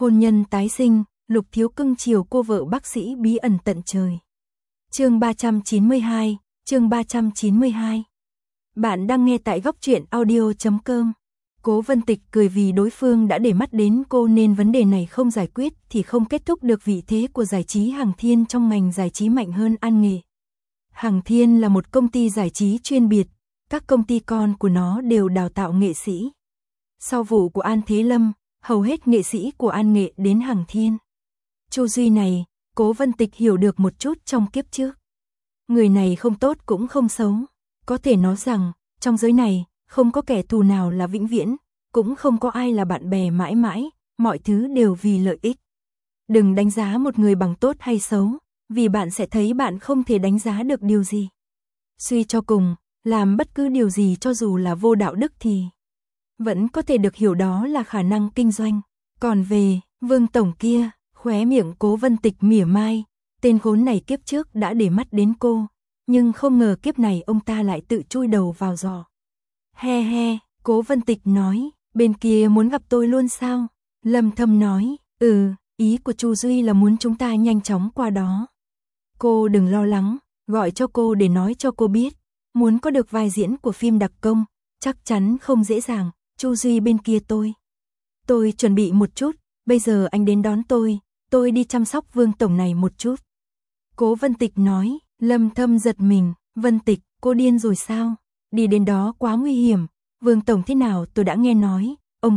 Hôn nhân tái sinh, Lục Thiếu cưng chiều cô vợ bác sĩ bí ẩn tận trời. Chương 392, chương 392. Bạn đang nghe tại góc truyện audio.com. Cố Vân Tịch cười vì đối phương đã để mắt đến cô nên vấn đề này không giải quyết thì không kết thúc được vị thế của giải trí Hằng Thiên trong ngành giải trí mạnh hơn An Nghệ. Hằng Thiên là một công ty giải trí chuyên biệt, các công ty con của nó đều đào tạo nghệ sĩ. Sau vụ của An Thế Lâm, hầu hết nghệ sĩ của An Nghệ đến Hằng Thiên. Chu Duy này, Cố Vân Tịch hiểu được một chút trong kiếp trước. Người này không tốt cũng không xấu. Có thể nói rằng, trong giới này, không có kẻ thù nào là vĩnh viễn, cũng không có ai là bạn bè mãi mãi, mọi thứ đều vì lợi ích. Đừng đánh giá một người bằng tốt hay xấu, vì bạn sẽ thấy bạn không thể đánh giá được điều gì. Suy cho cùng, làm bất cứ điều gì cho dù là vô đạo đức thì vẫn có thể được hiểu đó là khả năng kinh doanh. Còn về Vương Tổng kia, khóe miệng Cố Vân Tịch mỉa mai, tên khốn này kiếp trước đã để mắt đến cô, nhưng không ngờ kiếp này ông ta lại tự chui đầu vào giò. He he, Cố Vân Tịch nói, bên kia muốn gặp tôi luôn sao? Lâm Thâm nói, ý của Chu Duy là muốn chúng ta nhanh chóng qua đó. Cô đừng lo lắng, gọi cho cô để nói cho cô biết, muốn có được vai diễn của phim đặc công, chắc chắn không dễ dàng. Chu Duy bên kia tôi chuẩn bị một chút, bây giờ anh đến đón tôi đi chăm sóc Vương Tổng này một chút. Cố Vân Tịch nói. Lâm Thâm giật mình, Vân Tịch, cô điên rồi sao? Đi đến đó quá nguy hiểm, Vương Tổng thế nào tôi đã nghe nói,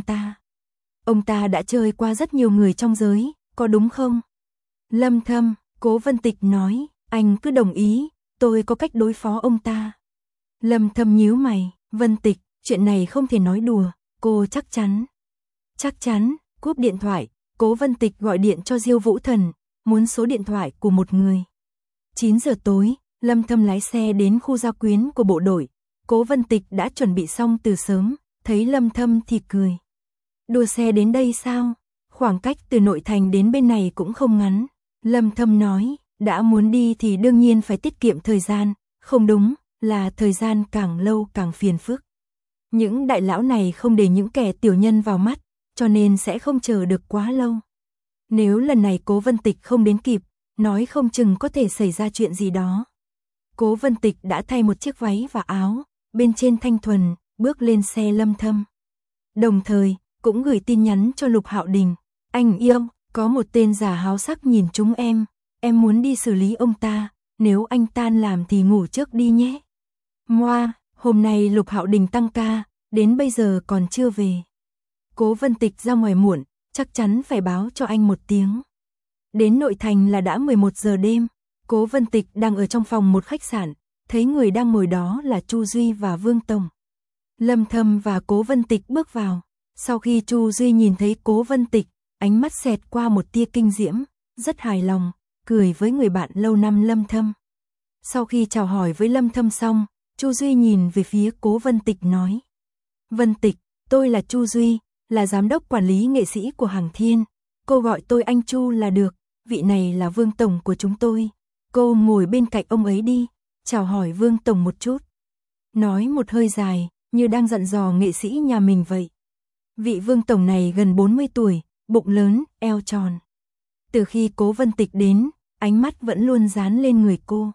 ông ta đã chơi qua rất nhiều người trong giới, có đúng không? Lâm Thâm, Cố Vân Tịch nói, anh cứ đồng ý, tôi có cách đối phó ông ta. Lâm Thâm nhíu mày, Vân Tịch, chuyện này không thể nói đùa, cô chắc chắn, cúp điện thoại, Cố Vân Tịch gọi điện cho Diêu Vũ Thần, muốn số điện thoại của một người. 9 giờ tối, Lâm Thâm lái xe đến khu gia quyến của bộ đội. Cố Vân Tịch đã chuẩn bị xong từ sớm, thấy Lâm Thâm thì cười. Đua xe đến đây sao? Khoảng cách từ nội thành đến bên này cũng không ngắn. Lâm Thâm nói, đã muốn đi thì đương nhiên phải tiết kiệm thời gian, không đúng, là thời gian càng lâu càng phiền phức. Những đại lão này không để những kẻ tiểu nhân vào mắt, cho nên sẽ không chờ được quá lâu. Nếu lần này Cố Vân Tịch không đến kịp, nói không chừng có thể xảy ra chuyện gì đó. Cố Vân Tịch đã thay một chiếc váy và áo, bên trên thanh thuần, bước lên xe Lâm Thâm. Đồng thời, cũng gửi tin nhắn cho Lục Hạo Đình. Anh yêu, có một tên giả háo sắc nhìn chúng em muốn đi xử lý ông ta, nếu anh tan làm thì ngủ trước đi nhé. Moa, hôm nay Lục Hạo Đình tăng ca, đến bây giờ còn chưa về. Cố Vân Tịch ra ngoài muộn, chắc chắn phải báo cho anh một tiếng. Đến nội thành là đã 11 giờ đêm, Cố Vân Tịch đang ở trong phòng một khách sạn, thấy người đang ngồi đó là Chu Duy và Vương Tổng. Lâm Thâm và Cố Vân Tịch bước vào, sau khi Chu Duy nhìn thấy Cố Vân Tịch, ánh mắt xẹt qua một tia kinh diễm, rất hài lòng, cười với người bạn lâu năm Lâm Thâm. Sau khi chào hỏi với Lâm Thâm xong, Chu Duy nhìn về phía Cố Vân Tịch nói. Vân Tịch, tôi là Chu Duy, là giám đốc quản lý nghệ sĩ của Hằng Thiên, cô gọi tôi anh Chu là được. Vị này là Vương Tổng của chúng tôi, cô ngồi bên cạnh ông ấy đi, chào hỏi Vương Tổng một chút. Nói một hơi dài, như đang dặn dò nghệ sĩ nhà mình vậy. Vị Vương Tổng này gần 40 tuổi, bụng lớn, eo tròn. Từ khi Cố Vân Tịch đến, ánh mắt vẫn luôn dán lên người cô.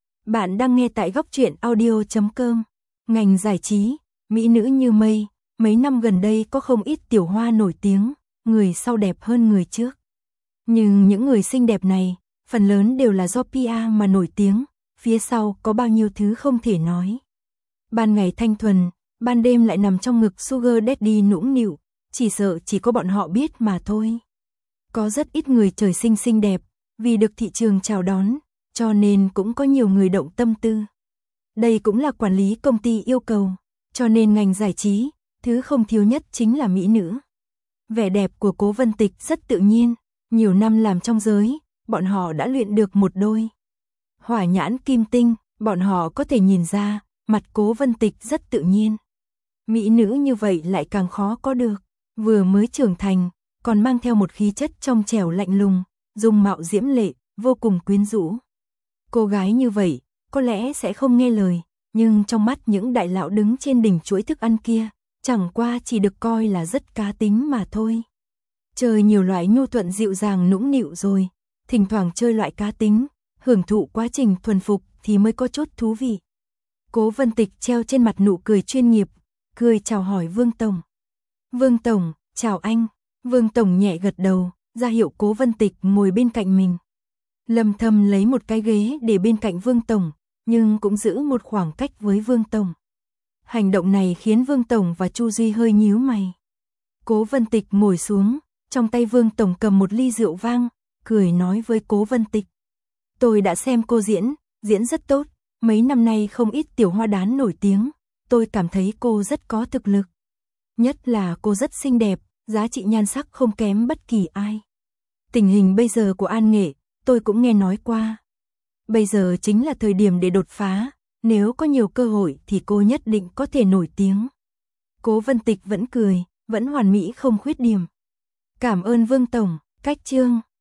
Bạn đang nghe tại góc truyện audio.com. Ngành giải trí, mỹ nữ như mây, mấy năm gần đây có không ít tiểu hoa nổi tiếng, người sau đẹp hơn người trước. Nhưng những người xinh đẹp này, phần lớn đều là do PR mà nổi tiếng, phía sau có bao nhiêu thứ không thể nói. Ban ngày thanh thuần, ban đêm lại nằm trong ngực Sugar Daddy nũng nịu, chỉ sợ chỉ có bọn họ biết mà thôi. Có rất ít người trời sinh xinh đẹp, vì được thị trường chào đón, cho nên cũng có nhiều người động tâm tư. Đây cũng là quản lý công ty yêu cầu, cho nên ngành giải trí, thứ không thiếu nhất chính là mỹ nữ. Vẻ đẹp của Cố Vân Tịch rất tự nhiên. Nhiều năm làm trong giới, bọn họ đã luyện được một đôi hỏa nhãn kim tinh, bọn họ có thể nhìn ra, mặt Cố Vân Tịch rất tự nhiên. Mỹ nữ như vậy lại càng khó có được, vừa mới trưởng thành, còn mang theo một khí chất trong trẻo lạnh lùng, dung mạo diễm lệ, vô cùng quyến rũ. Cô gái như vậy, có lẽ sẽ không nghe lời, nhưng trong mắt những đại lão đứng trên đỉnh chuỗi thức ăn kia, chẳng qua chỉ được coi là rất cá tính mà thôi. Chơi nhiều loại nhu thuận dịu dàng nũng nịu rồi, thỉnh thoảng chơi loại cá tính, hưởng thụ quá trình thuần phục thì mới có chút thú vị. Cố Vân Tịch treo trên mặt nụ cười chuyên nghiệp, cười chào hỏi Vương Tổng. Vương Tổng, chào anh. Vương Tổng nhẹ gật đầu, ra hiệu Cố Vân Tịch ngồi bên cạnh mình. Lâm Thâm lấy một cái ghế để bên cạnh Vương Tổng, nhưng cũng giữ một khoảng cách với Vương Tổng. Hành động này khiến Vương Tổng và Chu Duy hơi nhíu mày. Cố Vân Tịch ngồi xuống, trong tay Vương Tổng cầm một ly rượu vang, cười nói với Cố Vân Tịch. Tôi đã xem cô diễn rất tốt, mấy năm nay không ít tiểu hoa đán nổi tiếng, tôi cảm thấy cô rất có thực lực. Nhất là cô rất xinh đẹp, giá trị nhan sắc không kém bất kỳ ai. Tình hình bây giờ của An Nghệ, tôi cũng nghe nói qua. Bây giờ chính là thời điểm để đột phá, nếu có nhiều cơ hội thì cô nhất định có thể nổi tiếng. Cố Vân Tịch vẫn cười, vẫn hoàn mỹ không khuyết điểm. Cảm ơn Vương Tổng, cách chương.